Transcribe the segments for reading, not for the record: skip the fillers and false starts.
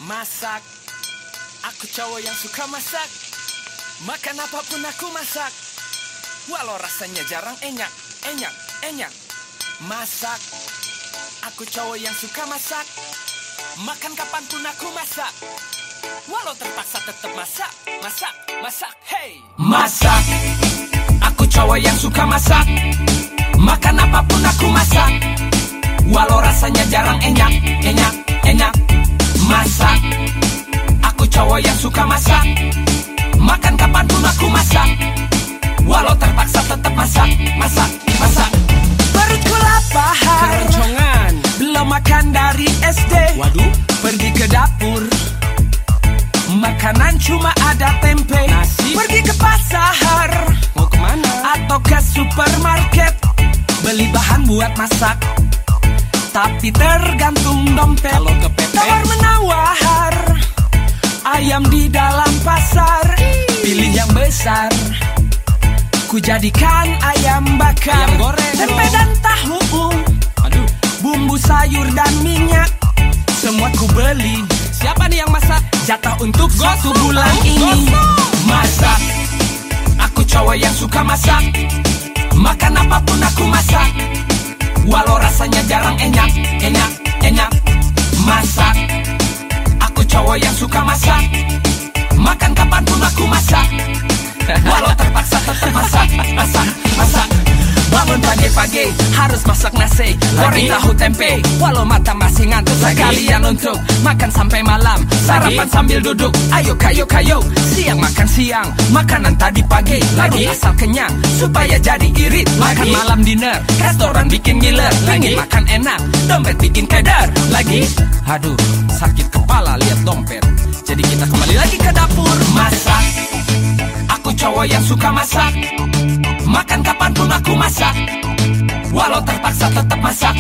Masak, aku cowok yang suka masak. Makan apapun aku masak, walau rasanya jarang enak. Masak, aku cowok yang suka masak. Makan kapanpun aku masak, walau terpaksa tetap masak. Hey. Masak, aku cowok yang suka masak. Makan apapun aku masak, walau rasanya jarang enak. Masak, aku cowok yang suka masak. Makan kapanpun aku masak, walau terpaksa tetap masak. Perutku lapar, keroncongan, belum makan dari SD. Waduh, Pergi ke dapur, makanan cuma ada tempe. Nasi. Pergi ke pasar mau kemana? atau ke supermarket, beli bahan buat masak, tapi tergantung dompet. Kalau ke PP, Tawar menawar, ayam di dalam pasar. Pilih yang besar, ku jadikan ayam bakar. Ayam goreng tempe dong. dan tahu, Aduh, bumbu sayur dan minyak, semua ku beli. siapa nih yang masak? Jatah untuk Gosok, 1 bulan ini. gosok. Masak, aku cowok yang suka masak. Makan apapun aku masak, walau rasanya jarang enak. Masak, aku cowok yang suka masak. Makan kapanpun aku masak, walau terpaksa tetap masak. Bangun pagi-pagi harus masak nasi, goreng tahu tempe, walau mata masih ngantuk. Sekalian untuk makan sampai malam, sarapan sambil duduk. Ayo kayo, siang makan siang, makanan tadi pagi. Lagi asal kenyang supaya jadi irit. Makan malam dinner, restoran bikin ngiler. Lagi makan enak, dompet bikin keder. Lagi, aduh sakit kepala lihat dompet. Jadi kita kembali lagi ke dapur. Masak, aku cowok yang suka masak. Makan kapanpun aku masak, walau terpaksa tetap masak.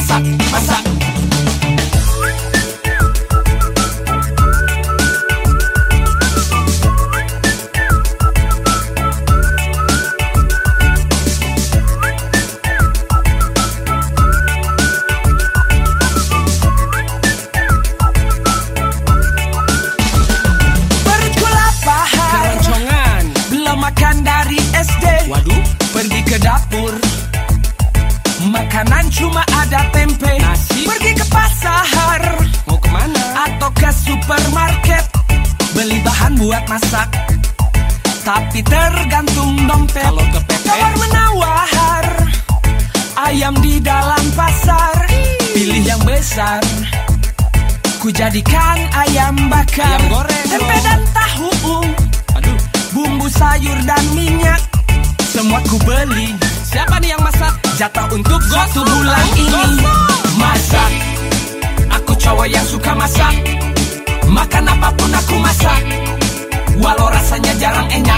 Perutku lapar, Keroncongan, belum makan dari SD. waduh, Pergi ke dapur, makanan cuma ada tempe. Nasi. Pergi ke pasar mau kemana? atau ke supermarket, beli bahan buat masak, tapi tergantung dompet. Kalau ke PP, Tawar menawar, ayam di dalam pasar. Pilih yang besar, ku jadikan ayam bakar. Ayam goreng tempe dong. dan tahu, Aduh, bumbu sayur dan minyak, semua ku beli. siapa nih yang masak? Jatah untuk 1 Gosok, bulan ini. gosok. Masak, aku cowok yang suka masak. Makan apapun aku masak, walau rasanya jarang enak.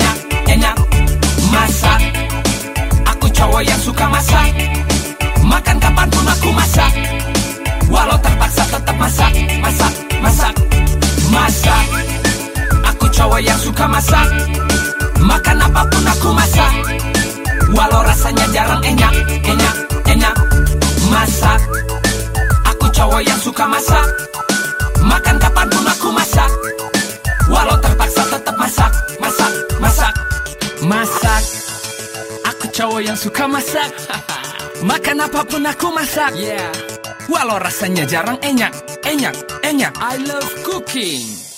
Masak, aku cowok yang suka masak. Makan kapanpun aku masak, walau terpaksa tetap masak. Masak, aku cowok yang suka masak. Makan apapun aku masak, walau rasanya jarang enak. Masak, aku cowok yang suka masak. Makan kapanpun aku masak, walau terpaksa tetap masak. Masak, aku cowok yang suka masak. Makan apapun aku masak, Yeah, walau rasanya jarang enak. I love cooking.